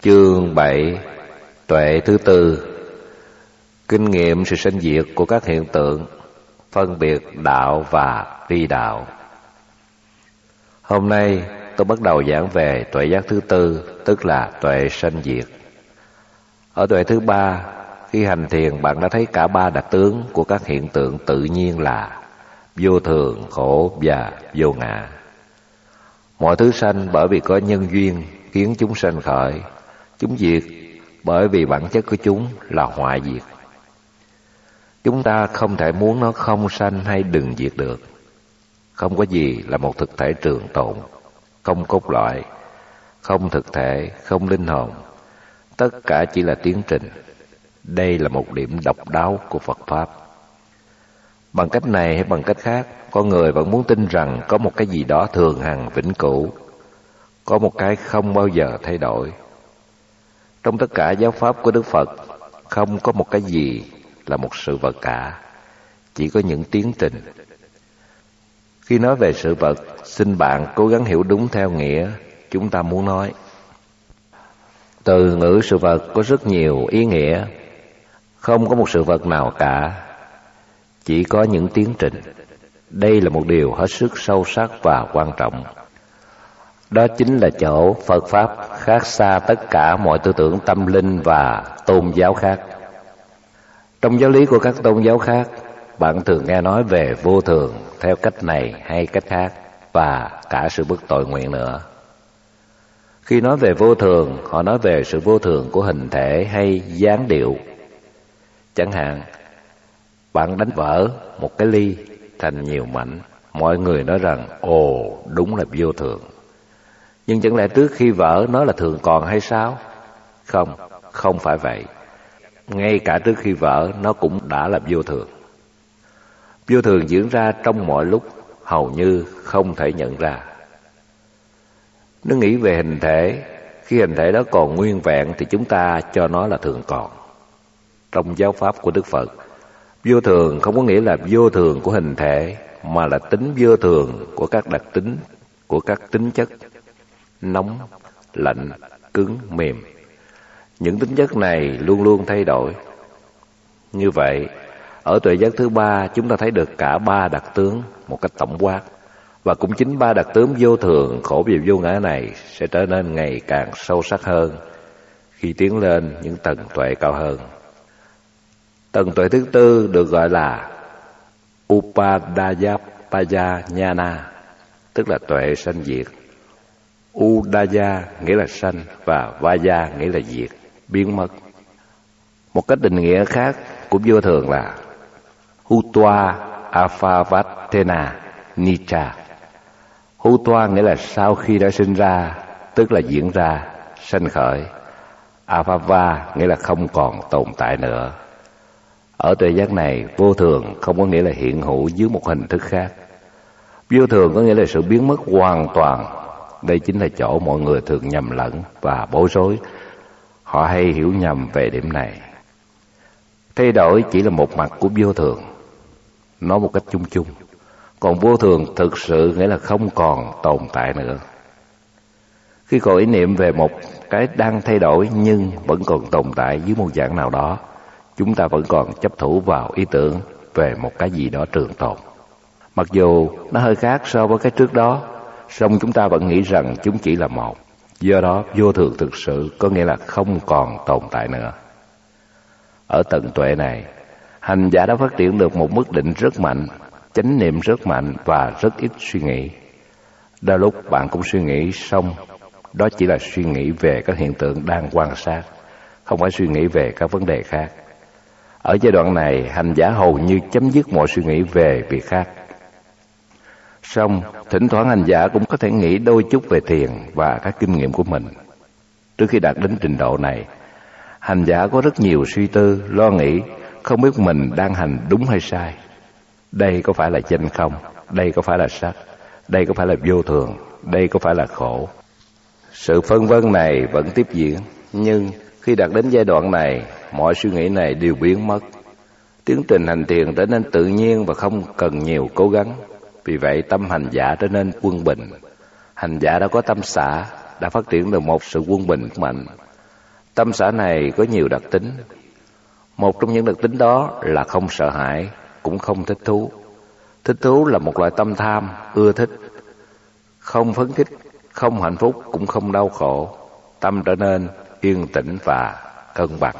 Chương 7. Tuệ thứ tư. Kinh nghiệm sự sinh diệt của các hiện tượng, phân biệt đạo và phi đạo. Hôm nay tôi bắt đầu giảng về tuệ giác thứ tư, tức là tuệ sanh diệt. Ở tuệ thứ ba, khi hành thiền bạn đã thấy cả ba đặc tướng của các hiện tượng tự nhiên là vô thường, khổ và vô ngã. Mọi thứ sanh bởi vì có nhân duyên khiến chúng sanh khởi, chúng diệt bởi vì bản chất của chúng là hoại diệt. Chúng ta không thể muốn nó không sanh hay đừng diệt được. Không có gì là một thực thể trường tồn, không cốt lõi, không thực thể, không linh hồn. Tất cả chỉ là tiến trình. Đây là một điểm độc đáo của Phật Pháp. Bằng cách này hay bằng cách khác, con người vẫn muốn tin rằng có một cái gì đó thường hằng vĩnh cửu, có một cái không bao giờ thay đổi. Trong tất cả giáo pháp của Đức Phật, không có một cái gì là một sự vật cả, chỉ có những tiến trình. Khi nói về sự vật, xin bạn cố gắng hiểu đúng theo nghĩa chúng ta muốn nói. Từ ngữ sự vật có rất nhiều ý nghĩa. Không có một sự vật nào cả, chỉ có những tiến trình. Đây là một điều hết sức sâu sắc và quan trọng. Đó chính là chỗ Phật Pháp khác xa tất cả mọi tư tưởng tâm linh và tôn giáo khác. Trong giáo lý của các tôn giáo khác, bạn thường nghe nói về vô thường theo cách này hay cách khác, và cả sự bất tội nguyện nữa. Khi nói về vô thường, họ nói về sự vô thường của hình thể hay dáng điệu. Chẳng hạn, bạn đánh vỡ một cái ly thành nhiều mảnh, mọi người nói rằng, ồ, đúng là vô thường. Nhưng chẳng lẽ trước khi vỡ nó là thường còn hay sao? Không, không phải vậy. Ngay cả trước khi vỡ nó cũng đã là vô thường. Vô thường diễn ra trong mọi lúc, hầu như không thể nhận ra. Nếu nghĩ về hình thể, khi hình thể đó còn nguyên vẹn thì chúng ta cho nó là thường còn. Trong giáo pháp của Đức Phật, vô thường không có nghĩa là vô thường của hình thể, mà là tính vô thường của các đặc tính, của các tính chất nóng, lạnh, cứng, mềm. Những tính chất này luôn luôn thay đổi. Như vậy, ở tuệ giác thứ ba, chúng ta thấy được cả ba đặc tướng một cách tổng quát. Và cũng chính ba đặc tướng vô thường, khổ và vô ngã này sẽ trở nên ngày càng sâu sắc hơn khi tiến lên những tầng tuệ cao hơn. Tầng tuệ thứ tư được gọi là Upadhyaya Nhana, tức là tuệ sanh diệt. Udaya nghĩa là sanh và Vaya nghĩa là diệt, biến mất. Một cách định nghĩa khác của vô thường là Hutva Aphavatena Nitya. Hutva nghĩa là sau khi đã sinh ra, tức là diễn ra, sanh khởi. Aphava nghĩa là không còn tồn tại nữa. Ở tuệ giác này, vô thường không có nghĩa là hiện hữu dưới một hình thức khác. Vô thường có nghĩa là sự biến mất hoàn toàn. Đây chính là chỗ mọi người thường nhầm lẫn và bối rối. Họ hay hiểu nhầm về điểm này. Thay đổi chỉ là một mặt của vô thường, nói một cách chung chung. Còn vô thường thực sự nghĩa là không còn tồn tại nữa. Khi có ý niệm về một cái đang thay đổi nhưng vẫn còn tồn tại dưới một dạng nào đó, chúng ta vẫn còn chấp thủ vào ý tưởng về một cái gì đó trường tồn. Mặc dù nó hơi khác so với cái trước đó, song chúng ta vẫn nghĩ rằng chúng chỉ là một. Do đó, vô thường thực sự có nghĩa là không còn tồn tại nữa. Ở tầng tuệ này, hành giả đã phát triển được một mức định rất mạnh, chánh niệm rất mạnh và rất ít suy nghĩ. Đôi lúc bạn cũng suy nghĩ, xong đó chỉ là suy nghĩ về các hiện tượng đang quan sát, không phải suy nghĩ về các vấn đề khác. Ở giai đoạn này, hành giả hầu như chấm dứt mọi suy nghĩ về việc khác. Song thỉnh thoảng hành giả cũng có thể nghĩ đôi chút về thiền và các kinh nghiệm của mình. Trước khi đạt đến trình độ này, hành giả có rất nhiều suy tư, lo nghĩ, không biết mình đang hành đúng hay sai. Đây có phải là chánh không? Đây có phải là sắc? Đây có phải là vô thường? Đây có phải là khổ? Sự phân vân này vẫn tiếp diễn, nhưng khi đạt đến giai đoạn này, mọi suy nghĩ này đều biến mất. Tiến trình hành thiền trở nên tự nhiên và không cần nhiều cố gắng. Vì vậy tâm hành giả trở nên quân bình. Hành giả đã có tâm xả, đã phát triển được một sự quân bình mạnh. Tâm xã này có nhiều đặc tính. Một trong những đặc tính đó là không sợ hãi, cũng không thích thú. Thích thú là một loại tâm tham, ưa thích. Không phấn khích, không hạnh phúc, cũng không đau khổ. Tâm trở nên yên tĩnh và cân bằng.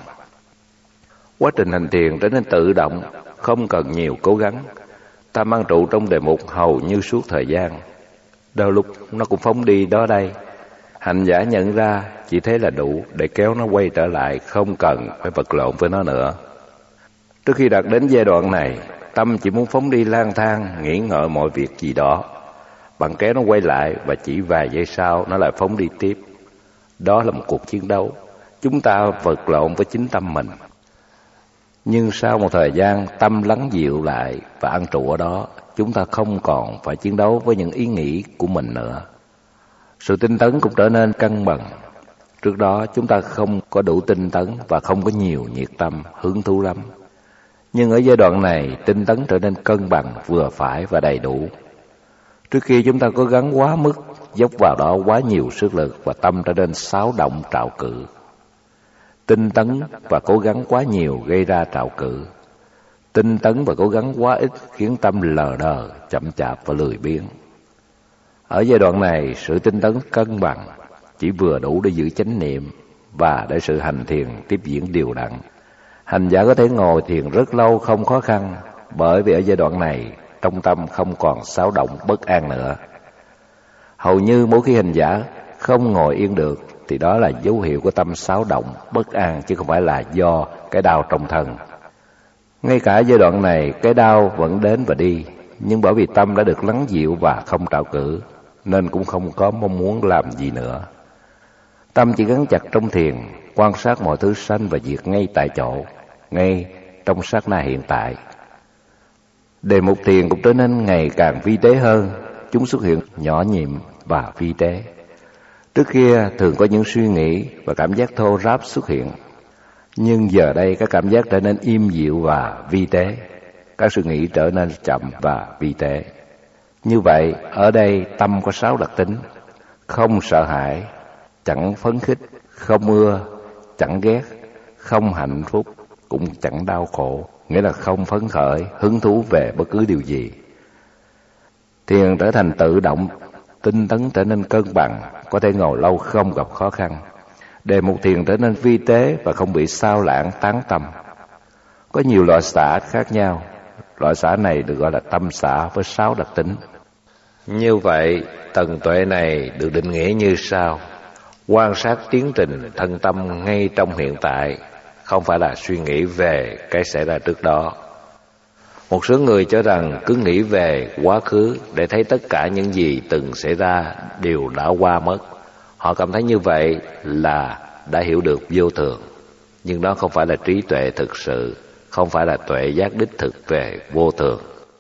Quá trình hành thiền trở nên tự động, không cần nhiều cố gắng. Tâm an trụ trong đề mục hầu như suốt thời gian. Đôi lúc nó cũng phóng đi đó đây. Hành giả nhận ra chỉ thế là đủ để kéo nó quay trở lại, không cần phải vật lộn với nó nữa. Trước khi đạt đến giai đoạn này, tâm chỉ muốn phóng đi lang thang, nghĩ ngợi mọi việc gì đó. Bạn kéo nó quay lại và chỉ vài giây sau nó lại phóng đi tiếp. Đó là một cuộc chiến đấu. Chúng ta vật lộn với chính tâm mình. Nhưng sau một thời gian, tâm lắng dịu lại và an trụ ở đó, chúng ta không còn phải chiến đấu với những ý nghĩ của mình nữa. Sự tinh tấn cũng trở nên cân bằng. Trước đó chúng ta không có đủ tinh tấn và không có nhiều nhiệt tâm, hứng thú lắm. Nhưng ở giai đoạn này, tinh tấn trở nên cân bằng, vừa phải và đầy đủ. Trước khi chúng ta cố gắng quá mức, dốc vào đó quá nhiều sức lực và tâm trở nên xáo động trạo cự. Tinh tấn và cố gắng quá nhiều gây ra trạo cự. Tinh tấn và cố gắng quá ít khiến tâm lờ đờ, chậm chạp và lười biếng. Ở giai đoạn này, sự tinh tấn cân bằng chỉ vừa đủ để giữ chánh niệm và để sự hành thiền tiếp diễn đều đặn. Hành giả có thể ngồi thiền rất lâu không khó khăn, bởi vì ở giai đoạn này, trong tâm không còn xáo động bất an nữa. Hầu như mỗi khi hành giả không ngồi yên được thì đó là dấu hiệu của tâm xáo động, bất an, chứ không phải là do cái đau trong thân. Ngay cả giai đoạn này, cái đau vẫn đến và đi, nhưng bởi vì tâm đã được lắng dịu và không trạo cử, nên cũng không có mong muốn làm gì nữa. Tâm chỉ gắn chặt trong thiền, quan sát mọi thứ sanh và diệt ngay tại chỗ, ngay trong sát na hiện tại. Đề mục thiền cũng trở nên ngày càng vi tế hơn, chúng xuất hiện nhỏ nhiệm và vi tế. Trước kia thường có những suy nghĩ và cảm giác thô ráp xuất hiện, nhưng giờ đây các cảm giác trở nên im dịu và vi tế. Các suy nghĩ trở nên chậm và vi tế. Như vậy, ở đây tâm có 6 đặc tính: không sợ hãi, chẳng phấn khích, không ưa, chẳng ghét, không hạnh phúc, cũng chẳng đau khổ, nghĩa là không phấn khởi, hứng thú về bất cứ điều gì. Thiền trở thành tự động, tinh tấn trở nên cân bằng, có thể ngồi lâu không gặp khó khăn. Đề mục thiền trở nên vi tế và không bị sao lãng tán tâm. Có nhiều loại xả khác nhau. Loại xả này được gọi là tâm xả với 6 đặc tính. Như vậy, tầng tuệ này được định nghĩa như sau: quan sát tiến trình thân tâm ngay trong hiện tại, không phải là suy nghĩ về cái xảy ra trước đó. Một số người cho rằng cứ nghĩ về quá khứ để thấy tất cả những gì từng xảy ra đều đã qua mất. Họ cảm thấy như vậy là đã hiểu được vô thường. Nhưng đó không phải là trí tuệ thực sự, không phải là tuệ giác đích thực về vô thường.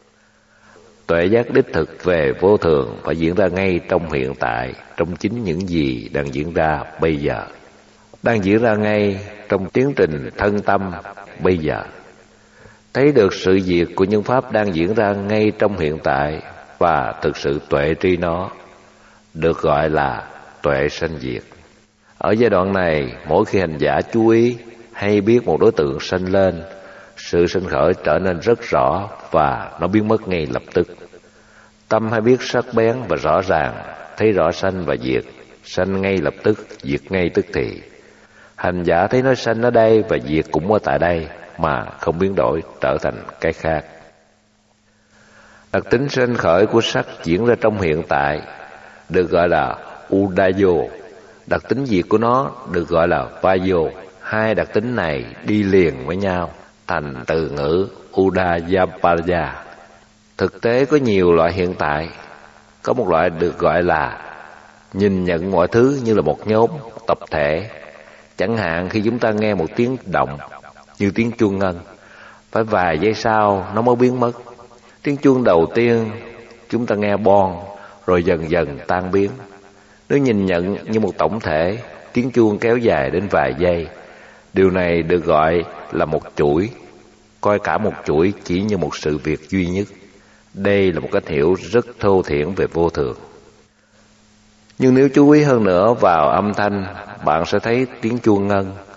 Tuệ giác đích thực về vô thường phải diễn ra ngay trong hiện tại, trong chính những gì đang diễn ra bây giờ, đang diễn ra ngay trong tiến trình thân tâm bây giờ. Thấy được sự diệt của những pháp đang diễn ra ngay trong hiện tại và thực sự tuệ tri nó, được gọi là tuệ sanh diệt. Ở giai đoạn này, mỗi khi hành giả chú ý hay biết một đối tượng sanh lên, sự sinh khởi trở nên rất rõ và nó biến mất ngay lập tức. Tâm hay biết sắc bén và rõ ràng, thấy rõ sanh và diệt, sanh ngay lập tức, diệt ngay tức thì. Hành giả thấy nó sanh ở đây và diệt cũng ở tại đây, mà không biến đổi trở thành cái khác. Đặc tính sanh khởi của sắc diễn ra trong hiện tại được gọi là Udayo. Đặc tính diệt của nó được gọi là Vayo. Hai đặc tính này đi liền với nhau thành từ ngữ Udayapaya. Thực tế có nhiều loại hiện tại. Có một loại được gọi là nhìn nhận mọi thứ như là một nhóm, tập thể. Chẳng hạn khi chúng ta nghe một tiếng động như tiếng chuông ngân, phải vài giây sau nó mới biến mất. Tiếng chuông đầu tiên chúng ta nghe bon, rồi dần dần tan biến. Nếu nhìn nhận như một tổng thể, tiếng chuông kéo dài đến vài giây. Điều này được gọi là một chuỗi, coi cả một chuỗi chỉ như một sự việc duy nhất. Đây là một cách hiểu rất thô thiển về vô thường. Nhưng nếu chú ý hơn nữa vào âm thanh, bạn sẽ thấy tiếng chuông ngân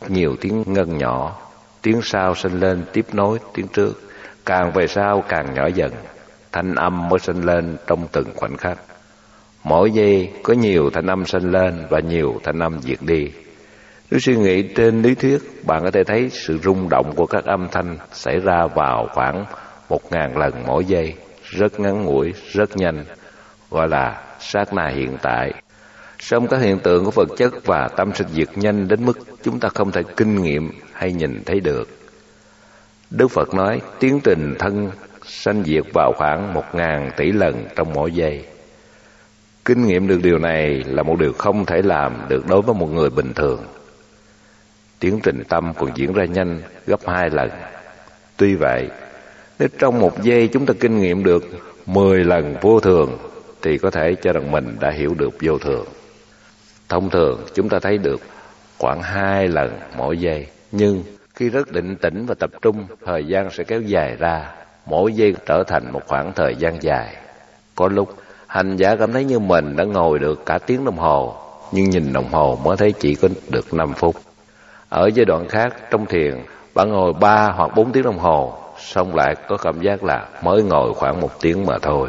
nhiều tiếng ngân nhỏ, tiếng sau sinh lên tiếp nối tiếng trước, càng về sau càng nhỏ dần, thanh âm mới sinh lên trong từng khoảnh khắc. Mỗi giây có nhiều thanh âm sinh lên và nhiều thanh âm diệt đi. Nếu suy nghĩ trên lý thuyết, bạn có thể thấy sự rung động của các âm thanh xảy ra vào khoảng 1000 lần mỗi giây, rất ngắn ngủi, rất nhanh, gọi là sát na hiện tại. Song các hiện tượng của vật chất và tâm sinh diệt nhanh đến mức chúng ta không thể kinh nghiệm hay nhìn thấy được. Đức Phật nói tiến trình thân sanh diệt vào khoảng 1000 tỷ lần trong mỗi giây. Kinh nghiệm được điều này là một điều không thể làm được đối với một người bình thường. Tiến trình tâm còn diễn ra nhanh gấp 2 lần. Tuy vậy, nếu trong một giây chúng ta kinh nghiệm được 10 lần vô thường, thì có thể cho rằng mình đã hiểu được vô thường. Thông thường chúng ta thấy được khoảng 2 lần mỗi giây, nhưng khi rất định tĩnh và tập trung, thời gian sẽ kéo dài ra, mỗi giây trở thành một khoảng thời gian dài. Có lúc hành giả cảm thấy như mình đã ngồi được cả tiếng đồng hồ, nhưng nhìn đồng hồ mới thấy chỉ có được 5 phút. Ở giai đoạn khác trong thiền, bạn ngồi 3 hoặc 4 tiếng đồng hồ, xong lại có cảm giác là mới ngồi khoảng 1 tiếng mà thôi.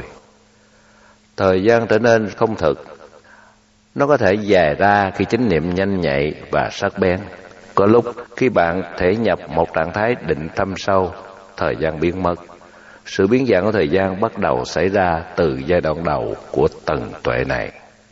Thời gian trở nên không thực. Nó có thể dài ra khi chánh niệm nhanh nhạy và sắc bén. Có lúc khi bạn thể nhập một trạng thái định tâm sâu, thời gian biến mất. Sự biến dạng của thời gian bắt đầu xảy ra từ giai đoạn đầu của tầng tuệ này.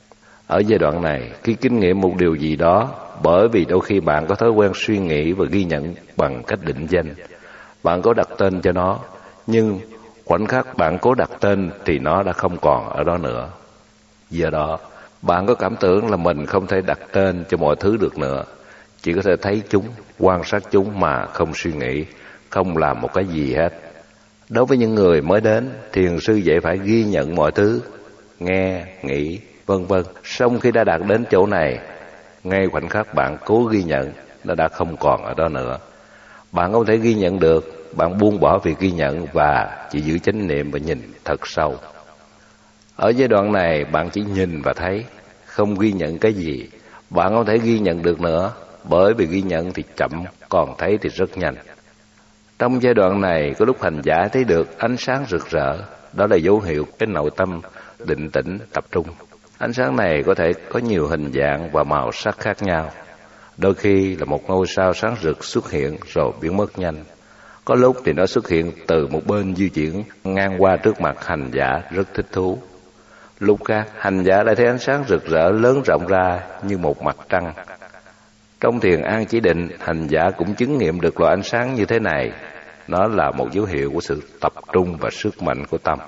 Ở giai đoạn này, khi kinh nghiệm một điều gì đó, bởi vì đôi khi bạn có thói quen suy nghĩ và ghi nhận bằng cách định danh, bạn có đặt tên cho nó, nhưng khoảnh khắc bạn cố đặt tên thì nó đã không còn ở đó nữa. Do đó, bạn có cảm tưởng là mình không thể đặt tên cho mọi thứ được nữa, chỉ có thể thấy chúng, quan sát chúng mà không suy nghĩ, không làm một cái gì hết. Đối với những người mới đến, thiền sư dạy phải ghi nhận mọi thứ, nghe, nghĩ, vân vân. Song khi đã đạt đến chỗ này, ngay khoảnh khắc bạn cố ghi nhận, nó đã không còn ở đó nữa. Bạn không thể ghi nhận được, bạn buông bỏ việc ghi nhận và chỉ giữ chánh niệm và nhìn thật sâu. Ở giai đoạn này, bạn chỉ nhìn và thấy, không ghi nhận cái gì. Bạn không thể ghi nhận được nữa, bởi vì ghi nhận thì chậm, còn thấy thì rất nhanh. Trong giai đoạn này, có lúc hành giả thấy được ánh sáng rực rỡ, đó là dấu hiệu cái nội tâm định tĩnh, tập trung. Ánh sáng này có thể có nhiều hình dạng và màu sắc khác nhau. Đôi khi là một ngôi sao sáng rực xuất hiện rồi biến mất nhanh. Có lúc thì nó xuất hiện từ một bên di chuyển ngang qua trước mặt hành giả rất thích thú. Lúc khác, hành giả lại thấy ánh sáng rực rỡ lớn rộng ra như một mặt trăng. Trong thiền an chỉ định, hành giả cũng chứng nghiệm được loại ánh sáng như thế này. Nó là một dấu hiệu của sự tập trung và sức mạnh của tâm.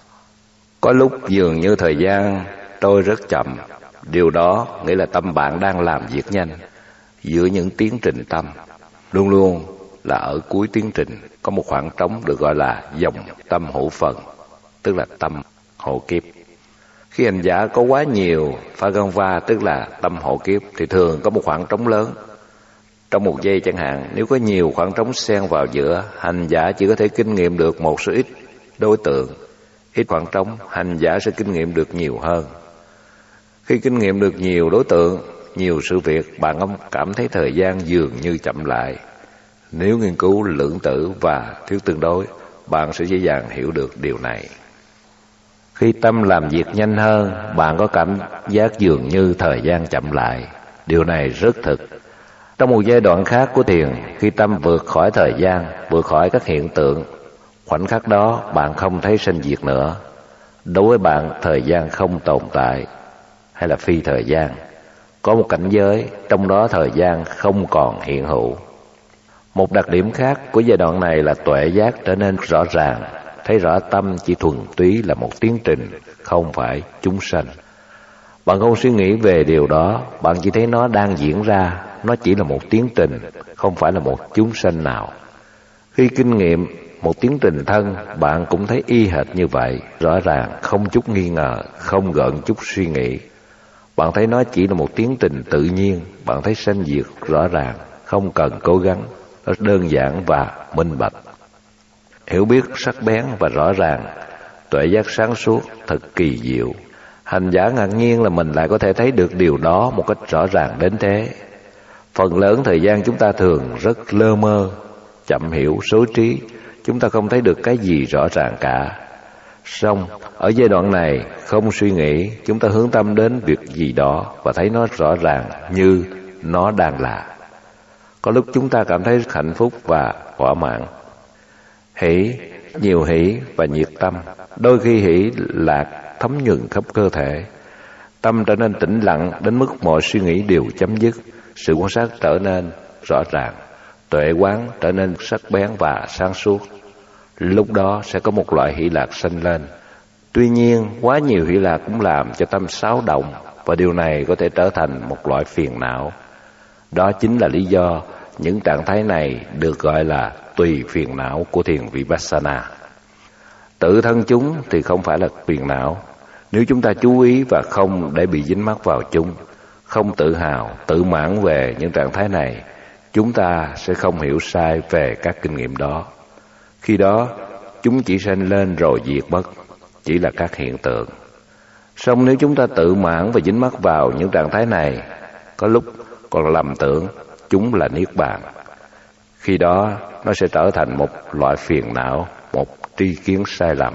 Có lúc dường như thời gian trôi rất chậm. Điều đó nghĩa là tâm bạn đang làm việc nhanh. Giữa những tiến trình tâm, luôn luôn là ở cuối tiến trình có một khoảng trống được gọi là dòng tâm hữu phần, tức là tâm hộ kiếp. Khi hành giả có quá nhiều phaganga, tức là tâm hộ kiếp, thì thường có một khoảng trống lớn. Trong một giây chẳng hạn, nếu có nhiều khoảng trống xen vào giữa, hành giả chỉ có thể kinh nghiệm được một số ít đối tượng. Ít khoảng trống, hành giả sẽ kinh nghiệm được nhiều hơn. Khi kinh nghiệm được nhiều đối tượng, nhiều sự việc, bạn không cảm thấy thời gian dường như chậm lại. Nếu nghiên cứu lượng tử và thuyết tương đối, bạn sẽ dễ dàng hiểu được điều này. Khi tâm làm việc nhanh hơn, bạn có cảm giác dường như thời gian chậm lại. Điều này rất thực. Trong một giai đoạn khác của thiền, khi tâm vượt khỏi thời gian, vượt khỏi các hiện tượng, khoảnh khắc đó bạn không thấy sanh diệt nữa. Đối với bạn, thời gian không tồn tại, hay là phi thời gian. Có một cảnh giới, trong đó thời gian không còn hiện hữu. Một đặc điểm khác của giai đoạn này là tuệ giác trở nên rõ ràng, thấy rõ tâm chỉ thuần túy là một tiến trình, không phải chúng sanh. Bạn không suy nghĩ về điều đó, bạn chỉ thấy nó đang diễn ra, nó chỉ là một tiến trình, không phải là một chúng sanh nào. Khi kinh nghiệm một tiến trình thân, bạn cũng thấy y hệt như vậy, rõ ràng, không chút nghi ngờ, không gợn chút suy nghĩ. Bạn thấy nó chỉ là một tiến trình tự nhiên, bạn thấy sanh diệt rõ ràng, không cần cố gắng, nó đơn giản và minh bạch. Hiểu biết sắc bén và rõ ràng, tuệ giác sáng suốt, thật kỳ diệu. Hành giả ngạc nhiên là mình lại có thể thấy được điều đó một cách rõ ràng đến thế. Phần lớn thời gian chúng ta thường rất lơ mơ, chậm hiểu, rối trí. Chúng ta không thấy được cái gì rõ ràng cả. Song ở giai đoạn này không suy nghĩ, chúng ta hướng tâm đến việc gì đó và thấy nó rõ ràng như nó đang là. Có lúc chúng ta cảm thấy hạnh phúc và thỏa mãn. Hỷ, nhiều hỷ và nhiệt tâm. Đôi khi hỷ lạc thấm nhuần khắp cơ thể. Tâm trở nên tĩnh lặng đến mức mọi suy nghĩ đều chấm dứt. Sự quan sát trở nên rõ ràng, tuệ quán trở nên sắc bén và sáng suốt. Lúc đó sẽ có một loại hỷ lạc sanh lên. Tuy nhiên, quá nhiều hỷ lạc cũng làm cho tâm xáo động, và điều này có thể trở thành một loại phiền não. Đó chính là lý do những trạng thái này được gọi là tùy phiền não của thiền Vipassana. Tự thân chúng thì không phải là phiền não. Nếu chúng ta chú ý và không để bị dính mắc vào chúng, không tự hào, tự mãn về những trạng thái này, chúng ta sẽ không hiểu sai về các kinh nghiệm đó. Khi đó, chúng chỉ sanh lên rồi diệt mất, chỉ là các hiện tượng. Song nếu chúng ta tự mãn và dính mắc vào những trạng thái này, có lúc còn lầm tưởng chúng là niết bàn. Khi đó, nó sẽ trở thành một loại phiền não, một tri kiến sai lầm.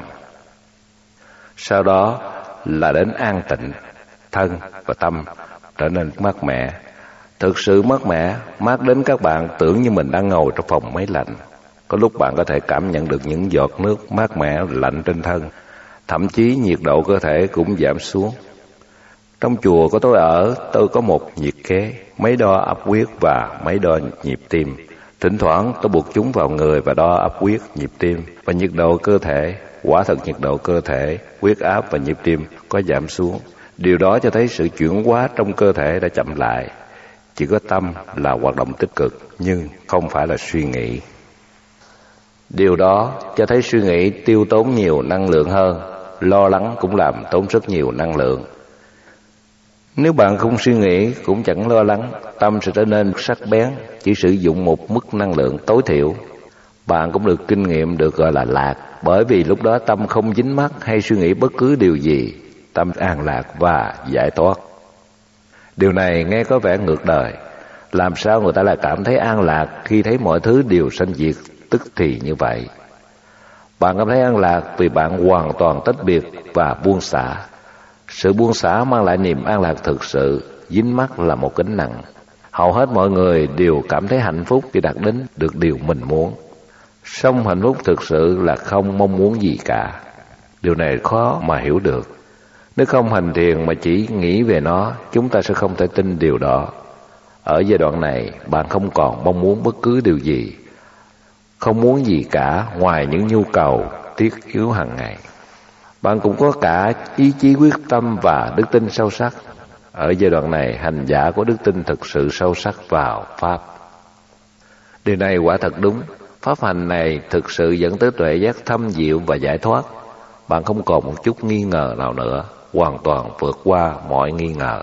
Sau đó là đến an tịnh, thân và tâm trở nên mát mẻ. Thực sự mát mẻ, mát đến các bạn tưởng như mình đang ngồi trong phòng máy lạnh. Có lúc bạn có thể cảm nhận được những giọt nước mát mẻ lạnh trên thân. Thậm chí nhiệt độ cơ thể cũng giảm xuống. Trong chùa của tôi có một nhiệt kế, máy đo áp huyết và máy đo nhịp tim. Thỉnh thoảng tôi buộc chúng vào người và đo áp huyết, nhịp tim và nhiệt độ cơ thể. Quả thật nhiệt độ cơ thể, huyết áp và nhịp tim có giảm xuống. Điều đó cho thấy sự chuyển hóa trong cơ thể đã chậm lại. Chỉ có tâm là hoạt động tích cực, nhưng không phải là suy nghĩ. Điều đó cho thấy suy nghĩ tiêu tốn nhiều năng lượng hơn, lo lắng cũng làm tốn rất nhiều năng lượng. Nếu bạn không suy nghĩ cũng chẳng lo lắng, tâm sẽ trở nên sắc bén, chỉ sử dụng một mức năng lượng tối thiểu. Bạn cũng được kinh nghiệm được gọi là lạc, bởi vì lúc đó tâm không dính mắc hay suy nghĩ bất cứ điều gì, tâm an lạc và giải thoát. Điều này nghe có vẻ ngược đời. Làm sao người ta lại cảm thấy an lạc khi thấy mọi thứ đều sanh diệt tức thì như vậy? Bạn cảm thấy an lạc vì bạn hoàn toàn tách biệt và buông xả. Sự buông xả mang lại niềm an lạc thực sự, dính mắc là một gánh nặng. Hầu hết mọi người đều cảm thấy hạnh phúc khi đạt đến được điều mình muốn. Song hạnh phúc thực sự là không mong muốn gì cả. Điều này khó mà hiểu được. Nếu không hành thiền mà chỉ nghĩ về nó, chúng ta sẽ không thể tin điều đó. Ở giai đoạn này, bạn không còn mong muốn bất cứ điều gì, không muốn gì cả ngoài những nhu cầu thiết yếu hàng ngày. Bạn cũng có cả ý chí quyết tâm và đức tin sâu sắc. Ở giai đoạn này, hành giả có đức tin thực sự sâu sắc vào Pháp. Điều này quả thật đúng. Pháp hành này thực sự dẫn tới tuệ giác thâm diệu và giải thoát. Bạn không còn một chút nghi ngờ nào nữa, hoàn toàn vượt qua mọi nghi ngờ.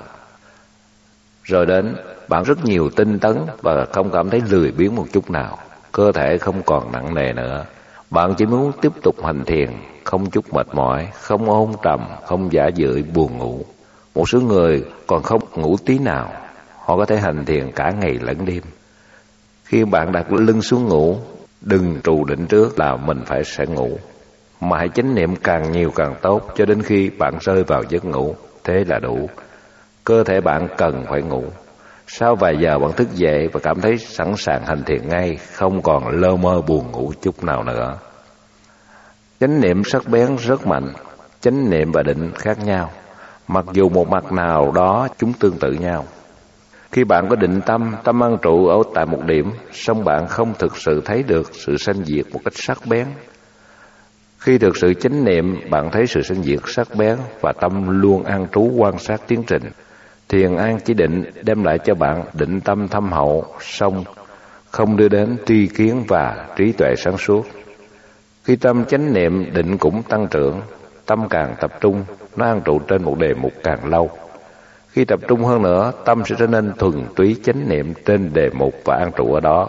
Rồi đến, bạn rất nhiều tinh tấn và không cảm thấy lười biếng một chút nào. Cơ thể không còn nặng nề nữa. Bạn chỉ muốn tiếp tục hành thiền, không chút mệt mỏi, không ôm trầm, không giả dưỡi buồn ngủ. Một số người còn không ngủ tí nào, họ có thể hành thiền cả ngày lẫn đêm. Khi bạn đặt lưng xuống ngủ, đừng trù định trước là mình sẽ ngủ, mà hãy chánh niệm càng nhiều càng tốt cho đến khi bạn rơi vào giấc ngủ, thế là đủ. Cơ thể bạn cần phải ngủ. Sau vài giờ bạn thức dậy và cảm thấy sẵn sàng hành thiền ngay, không còn lơ mơ buồn ngủ chút nào nữa. Chánh niệm sắc bén rất mạnh. Chánh niệm và định khác nhau, mặc dù một mặt nào đó chúng tương tự nhau. Khi bạn có định tâm, tâm an trụ ở tại một điểm, song bạn không thực sự thấy được sự sanh diệt một cách sắc bén. Khi thực sự chánh niệm, bạn thấy sự sanh diệt sắc bén và tâm luôn an trú quan sát tiến trình. Thiền an chỉ định đem lại cho bạn định tâm thâm hậu, song không đưa đến tri kiến và trí tuệ sáng suốt. Khi tâm chánh niệm, định cũng tăng trưởng, tâm càng tập trung, nó an trụ trên một đề mục càng lâu. Khi tập trung hơn nữa, tâm sẽ trở nên thuần túy chánh niệm trên đề mục và an trụ ở đó.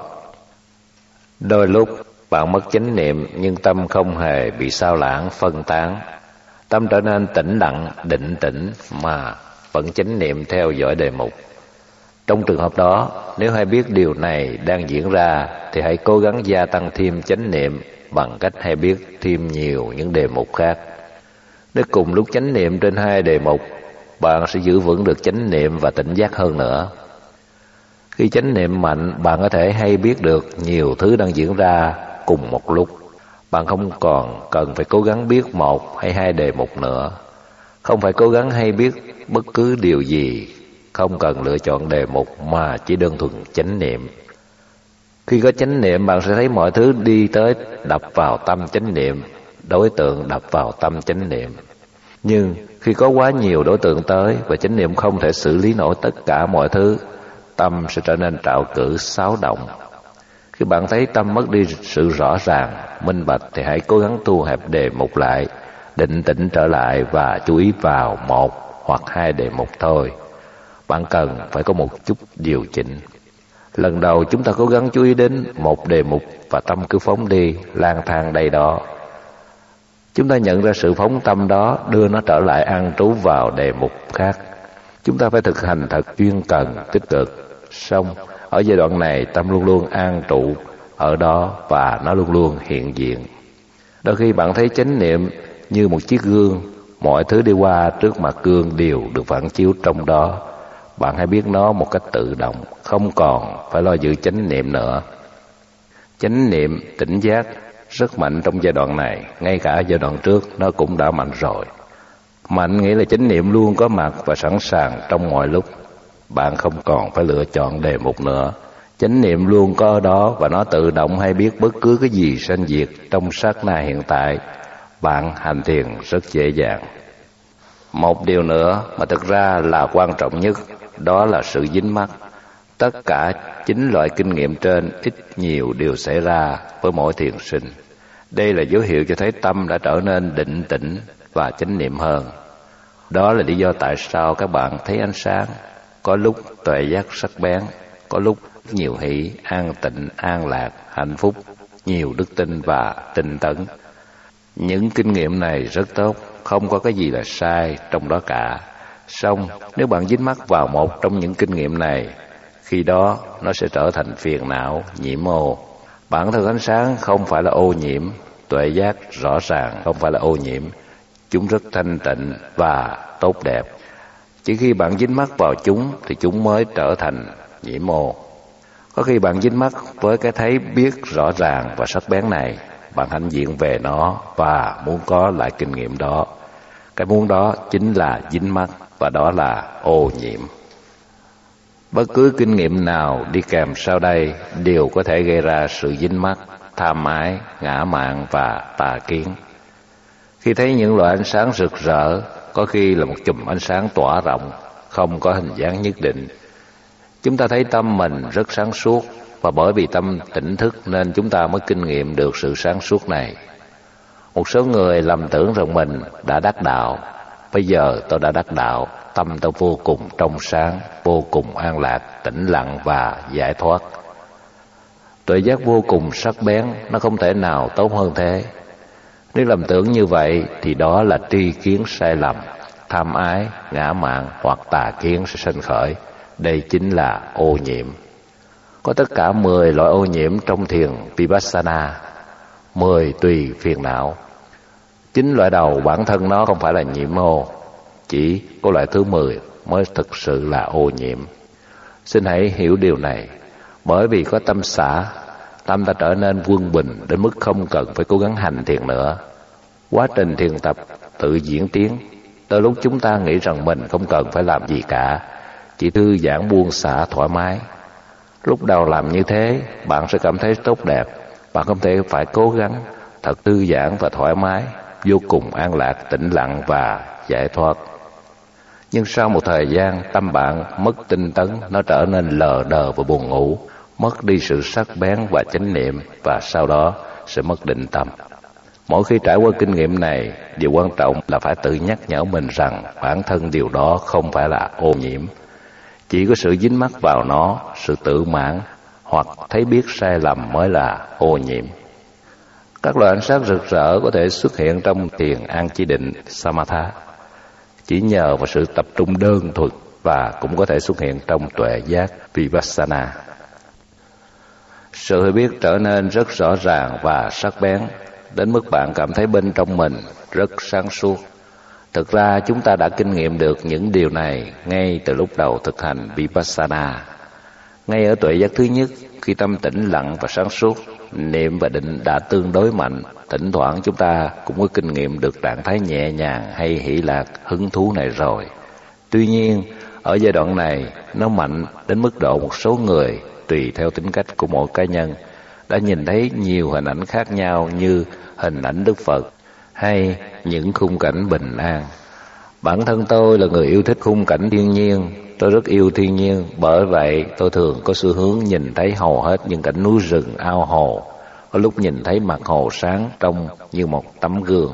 Đôi lúc bạn mất chánh niệm nhưng tâm không hề bị sao lãng phân tán. Tâm trở nên tĩnh lặng, định tĩnh mà vẫn chánh niệm theo dõi đề mục. Trong trường hợp đó, nếu hay biết điều này đang diễn ra thì hãy cố gắng gia tăng thêm chánh niệm bằng cách hay biết thêm nhiều những đề mục khác. Nếu cùng lúc chánh niệm trên 2 đề mục, bạn sẽ giữ vững được chánh niệm và tỉnh giác hơn nữa. Khi chánh niệm mạnh, bạn có thể hay biết được nhiều thứ đang diễn ra cùng một lúc. Bạn không còn cần phải cố gắng biết 1 hay 2 đề mục nữa. Không phải cố gắng hay biết bất cứ điều gì, không cần lựa chọn đề mục mà chỉ đơn thuần chánh niệm. Khi có chánh niệm, bạn sẽ thấy mọi thứ đi tới đập vào tâm chánh niệm, đối tượng đập vào tâm chánh niệm. Nhưng khi có quá nhiều đối tượng tới và chánh niệm không thể xử lý nổi tất cả mọi thứ, tâm sẽ trở nên trạo cử, xáo động. Khi bạn thấy tâm mất đi sự rõ ràng, minh bạch thì hãy cố gắng thu hẹp đề mục lại, định tĩnh trở lại và chú ý vào 1 hoặc 2 đề mục thôi. Bạn cần phải có một chút điều chỉnh. Lần đầu chúng ta cố gắng chú ý đến 1 đề mục và tâm cứ phóng đi, lang thang đây đó. Chúng ta nhận ra sự phóng tâm đó, đưa nó trở lại an trú vào đề mục khác. Chúng ta phải thực hành thật chuyên cần, tích cực. Song ở giai đoạn này, tâm luôn luôn an trụ ở đó và nó luôn luôn hiện diện. Đôi khi bạn thấy chánh niệm như một chiếc gương, mọi thứ đi qua trước mặt gương đều được phản chiếu trong đó. Bạn hãy biết nó một cách tự động, không còn phải lo giữ chánh niệm nữa. Chánh niệm, tỉnh giác rất mạnh trong giai đoạn này, ngay cả giai đoạn trước nó cũng đã mạnh rồi. Mạnh nghĩa là chánh niệm luôn có mặt và sẵn sàng trong mọi lúc. Bạn không còn phải lựa chọn đề mục nữa. Chánh niệm luôn có ở đó và nó tự động hay biết bất cứ cái gì sanh diệt trong sát na hiện tại. Bạn hành thiền rất dễ dàng. Một điều nữa mà thực ra là quan trọng nhất, đó là sự dính mắc. Tất cả 9 loại kinh nghiệm trên ít nhiều đều xảy ra với mỗi thiền sinh. Đây là dấu hiệu cho thấy tâm đã trở nên định tĩnh và chánh niệm hơn. Đó là lý do tại sao các bạn thấy ánh sáng, có lúc tuệ giác sắc bén, có lúc nhiều hỷ, an tịnh, an lạc, hạnh phúc, nhiều đức tin và tinh tấn. Những kinh nghiệm này rất tốt, không có cái gì là sai trong đó cả. Song nếu bạn dính mắc vào một trong những kinh nghiệm này, khi đó nó sẽ trở thành phiền não, nhiễm ô. Bản thân ánh sáng không phải là ô nhiễm, tuệ giác rõ ràng không phải là ô nhiễm. Chúng rất thanh tịnh và tốt đẹp. Chỉ khi bạn dính mắc vào chúng thì chúng mới trở thành nhiễm ô. Có khi bạn dính mắc với cái thấy biết rõ ràng và sắc bén này, bạn hãnh diện về nó và muốn có lại kinh nghiệm đó. Cái muốn đó chính là dính mắc và đó là ô nhiễm. Bất cứ kinh nghiệm nào đi kèm sau đây đều có thể gây ra sự dính mắc, tham ái, ngã mạn và tà kiến. Khi thấy những loại ánh sáng rực rỡ, có khi là một chùm ánh sáng tỏa rộng, không có hình dáng nhất định, chúng ta thấy tâm mình rất sáng suốt, và bởi vì tâm tỉnh thức nên chúng ta mới kinh nghiệm được sự sáng suốt này. Một số người lầm tưởng rằng mình đã đắc đạo. Bây giờ tôi đã đắc đạo, tâm tôi vô cùng trong sáng, vô cùng an lạc, tĩnh lặng và giải thoát. Tuệ giác vô cùng sắc bén, nó không thể nào tốt hơn thế. Nếu lầm tưởng như vậy thì đó là tri kiến sai lầm, tham ái, ngã mạn hoặc tà kiến sẽ sinh khởi. Đây chính là ô nhiễm. Có tất cả 10 loại ô nhiễm trong thiền Vipassana, 10 tùy phiền não. 9 loại đầu bản thân nó không phải là nhiễm ô, chỉ có loại thứ 10 mới thực sự là ô nhiễm. Xin hãy hiểu điều này, bởi vì có tâm xả, tâm ta trở nên quân bình đến mức không cần phải cố gắng hành thiền nữa. Quá trình thiền tập tự diễn tiến, tới lúc chúng ta nghĩ rằng mình không cần phải làm gì cả, chỉ thư giãn buông xả thoải mái. Lúc đầu làm như thế, bạn sẽ cảm thấy tốt đẹp, bạn không thể phải cố gắng, thật thư giãn và thoải mái, vô cùng an lạc, tĩnh lặng và giải thoát. Nhưng sau một thời gian, tâm bạn mất tinh tấn, nó trở nên lờ đờ và buồn ngủ, mất đi sự sắc bén và chánh niệm, và sau đó sẽ mất định tâm. Mỗi khi trải qua kinh nghiệm này, điều quan trọng là phải tự nhắc nhở mình rằng bản thân điều đó không phải là ô nhiễm. Chỉ có sự dính mắc vào nó, sự tự mãn hoặc thấy biết sai lầm mới là ô nhiễm. Các loại ánh sáng rực rỡ có thể xuất hiện trong thiền an chỉ định Samatha. Chỉ nhờ vào sự tập trung đơn thuần và cũng có thể xuất hiện trong tuệ giác Vipassana. Sự hiểu biết trở nên rất rõ ràng và sắc bén, đến mức bạn cảm thấy bên trong mình rất sáng suốt. Thực ra chúng ta đã kinh nghiệm được những điều này ngay từ lúc đầu thực hành Vipassana. Ngay ở tuệ giác thứ nhất, khi tâm tĩnh lặng và sáng suốt, niệm và định đã tương đối mạnh, thỉnh thoảng chúng ta cũng có kinh nghiệm được trạng thái nhẹ nhàng hay hỷ lạc, hứng thú này rồi. Tuy nhiên, ở giai đoạn này, nó mạnh đến mức độ một số người, tùy theo tính cách của mỗi cá nhân, đã nhìn thấy nhiều hình ảnh khác nhau như hình ảnh Đức Phật hay những khung cảnh bình an. Bản thân tôi là người yêu thích khung cảnh thiên nhiên, tôi rất yêu thiên nhiên, bởi vậy tôi thường có xu hướng nhìn thấy hầu hết những cảnh núi rừng, ao hồ, có lúc nhìn thấy mặt hồ sáng trong như một tấm gương.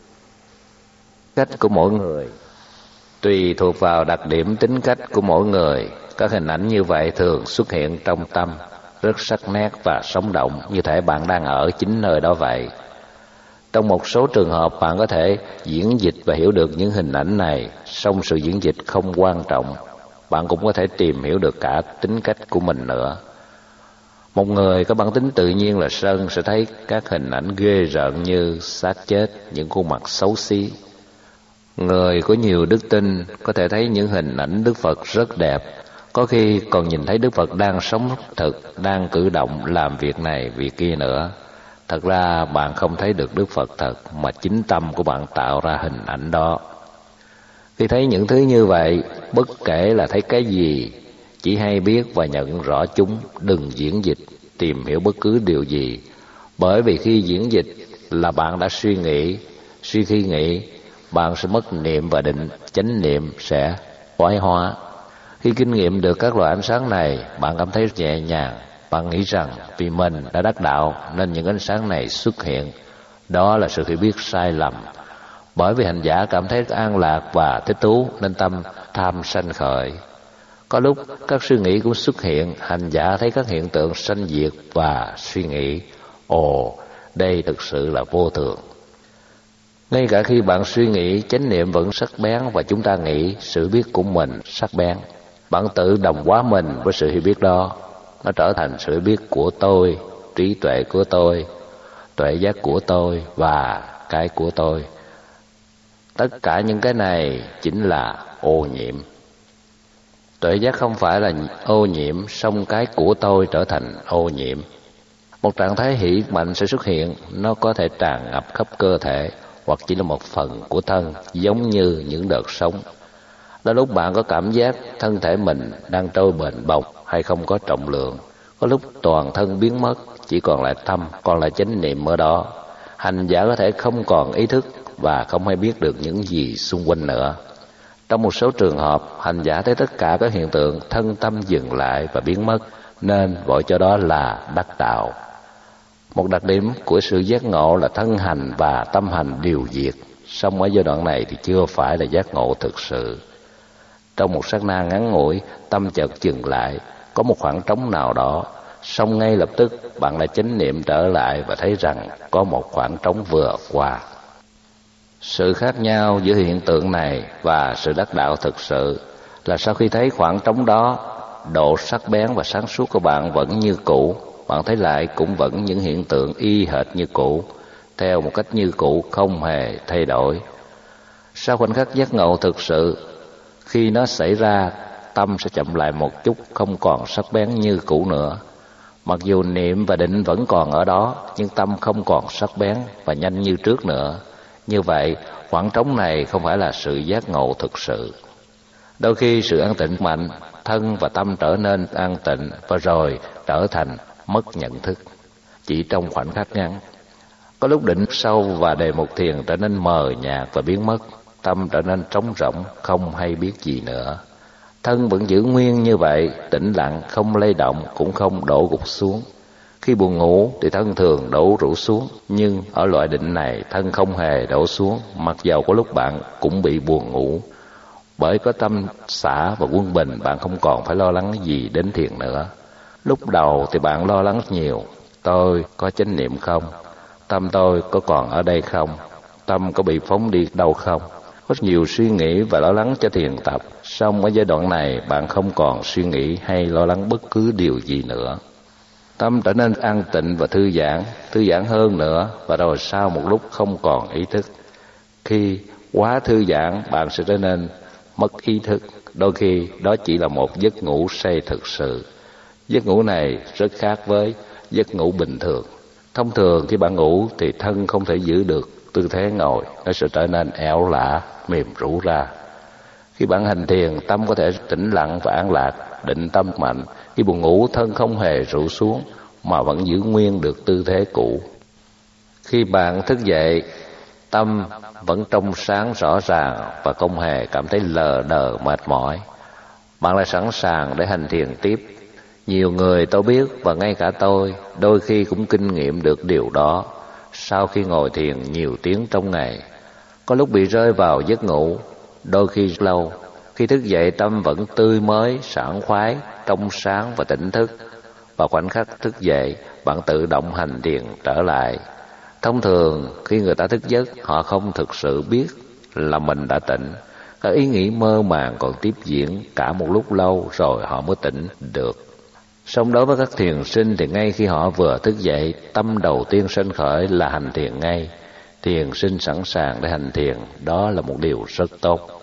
Cách của mỗi người tùy thuộc vào đặc điểm tính cách của mỗi người, các hình ảnh như vậy thường xuất hiện trong tâm, rất sắc nét và sống động, như thể bạn đang ở chính nơi đó vậy. Trong một số trường hợp bạn có thể diễn dịch và hiểu được những hình ảnh này, song sự diễn dịch không quan trọng. Bạn cũng có thể tìm hiểu được cả tính cách của mình nữa. Một người có bản tính tự nhiên là sân sẽ thấy các hình ảnh ghê rợn như xác chết, những khuôn mặt xấu xí. Người có nhiều đức tin có thể thấy những hình ảnh Đức Phật rất đẹp, có khi còn nhìn thấy Đức Phật đang sống thực, đang cử động, làm việc này, việc kia nữa. Thật ra bạn không thấy được Đức Phật thật, mà chính tâm của bạn tạo ra hình ảnh đó. Khi thấy những thứ như vậy, bất kể là thấy cái gì, chỉ hay biết và nhận rõ chúng, đừng diễn dịch, tìm hiểu bất cứ điều gì. Bởi vì khi diễn dịch là bạn đã suy nghĩ, suy khi nghĩ, bạn sẽ mất niệm và định, chánh niệm sẽ thoái hóa. Khi kinh nghiệm được các loại ánh sáng này, bạn cảm thấy nhẹ nhàng. Bạn nghĩ rằng vì mình đã đắc đạo nên những ánh sáng này xuất hiện. Đó là sự hiểu biết sai lầm. Bởi vì hành giả cảm thấy an lạc và thích thú nên tâm tham sanh khởi. Có lúc các suy nghĩ cũng xuất hiện, hành giả thấy các hiện tượng sanh diệt và suy nghĩ, ồ, đây thực sự là vô thường. Ngay cả khi bạn suy nghĩ, chánh niệm vẫn sắc bén và chúng ta nghĩ sự biết của mình sắc bén. Bạn tự đồng hóa mình với sự hiểu biết đó. Nó trở thành sự hiểu biết của tôi, trí tuệ của tôi, tuệ giác của tôi và cái của tôi. Tất cả những cái này chính là ô nhiễm. Tuệ giác không phải là ô nhiễm, song cái của tôi trở thành ô nhiễm. Một trạng thái hỷ mạnh sẽ xuất hiện, nó có thể tràn ngập khắp cơ thể hoặc chỉ là một phần của thân, giống như những đợt sóng. Đôi lúc bạn có cảm giác thân thể mình đang trôi bềnh bồng hay không có trọng lượng. Có lúc toàn thân biến mất, chỉ còn lại tâm, còn lại chánh niệm ở đó. Hành giả có thể không còn ý thức và không hay biết được những gì xung quanh nữa. Trong một số trường hợp, hành giả thấy tất cả các hiện tượng thân tâm dừng lại và biến mất, nên gọi cho đó là đắc đạo. Một đặc điểm của sự giác ngộ là thân hành và tâm hành đều diệt, song ở giai đoạn này thì chưa phải là giác ngộ thực sự. Trong một sát na ngắn ngủi, tâm chợt dừng lại, có một khoảng trống nào đó, song ngay lập tức bạn lại chánh niệm trở lại và thấy rằng có một khoảng trống vừa qua. Sự khác nhau giữa hiện tượng này và sự đắc đạo thực sự là sau khi thấy khoảng trống đó, độ sắc bén và sáng suốt của bạn vẫn như cũ, bạn thấy lại cũng vẫn những hiện tượng y hệt như cũ, theo một cách như cũ không hề thay đổi. Sau khoảnh khắc giác ngộ thực sự, khi nó xảy ra, tâm sẽ chậm lại một chút, không còn sắc bén như cũ nữa. Mặc dù niệm và định vẫn còn ở đó, nhưng tâm không còn sắc bén và nhanh như trước nữa. Như vậy, khoảng trống này không phải là sự giác ngộ thực sự. Đôi khi sự an tịnh mạnh, thân và tâm trở nên an tịnh và rồi trở thành mất nhận thức, chỉ trong khoảnh khắc ngắn. Có lúc định sâu và đề mục thiền trở nên mờ nhạt và biến mất, tâm trở nên trống rỗng, không hay biết gì nữa. Thân vẫn giữ nguyên như vậy, tĩnh lặng, không lay động, cũng không đổ gục xuống. Khi buồn ngủ thì thân thường đổ rũ xuống, nhưng ở loại định này thân không hề đổ xuống, mặc dầu có lúc bạn cũng bị buồn ngủ. Bởi có tâm xả và quân bình, bạn không còn phải lo lắng gì đến thiền nữa. Lúc đầu thì bạn lo lắng nhiều, tôi có chánh niệm không? Tâm tôi có còn ở đây không? Tâm có bị phóng đi đâu không? có nhiều suy nghĩ và lo lắng cho thiền tập. Song ở giai đoạn này bạn không còn suy nghĩ hay lo lắng bất cứ điều gì nữa. Tâm trở nên an tịnh và thư giãn hơn nữa, và rồi sau một lúc không còn ý thức. Khi quá thư giãn, bạn sẽ trở nên mất ý thức. Đôi khi đó chỉ là một giấc ngủ say thực sự. Giấc ngủ này rất khác với giấc ngủ bình thường. Thông thường khi bạn ngủ thì thân không thể giữ được tư thế ngồi, nó sẽ trở nên ẻo lả, mềm rũ ra. Khi bạn hành thiền, tâm có thể tĩnh lặng và an lạc, định tâm mạnh. Khi buồn ngủ, thân không hề rũ xuống mà vẫn giữ nguyên được tư thế cũ. Khi bạn thức dậy, tâm vẫn trong sáng rõ ràng và không hề cảm thấy lờ đờ mệt mỏi. Bạn lại sẵn sàng để hành thiền tiếp. Nhiều người tôi biết và ngay cả tôi đôi khi cũng kinh nghiệm được điều đó. Sau khi ngồi thiền nhiều tiếng trong ngày, có lúc bị rơi vào giấc ngủ, đôi khi lâu. Khi thức dậy tâm vẫn tươi mới, sảng khoái, trong sáng và tỉnh thức. Và khoảnh khắc thức dậy, bạn tự động hành thiền trở lại. Thông thường khi người ta thức giấc, họ không thực sự biết là mình đã tỉnh. Các ý nghĩ mơ màng còn tiếp diễn cả một lúc lâu rồi họ mới tỉnh được. Song đối với các thiền sinh thì ngay khi họ vừa thức dậy, tâm đầu tiên sinh khởi là hành thiền ngay. Thiền sinh sẵn sàng để hành thiền, đó là một điều rất tốt.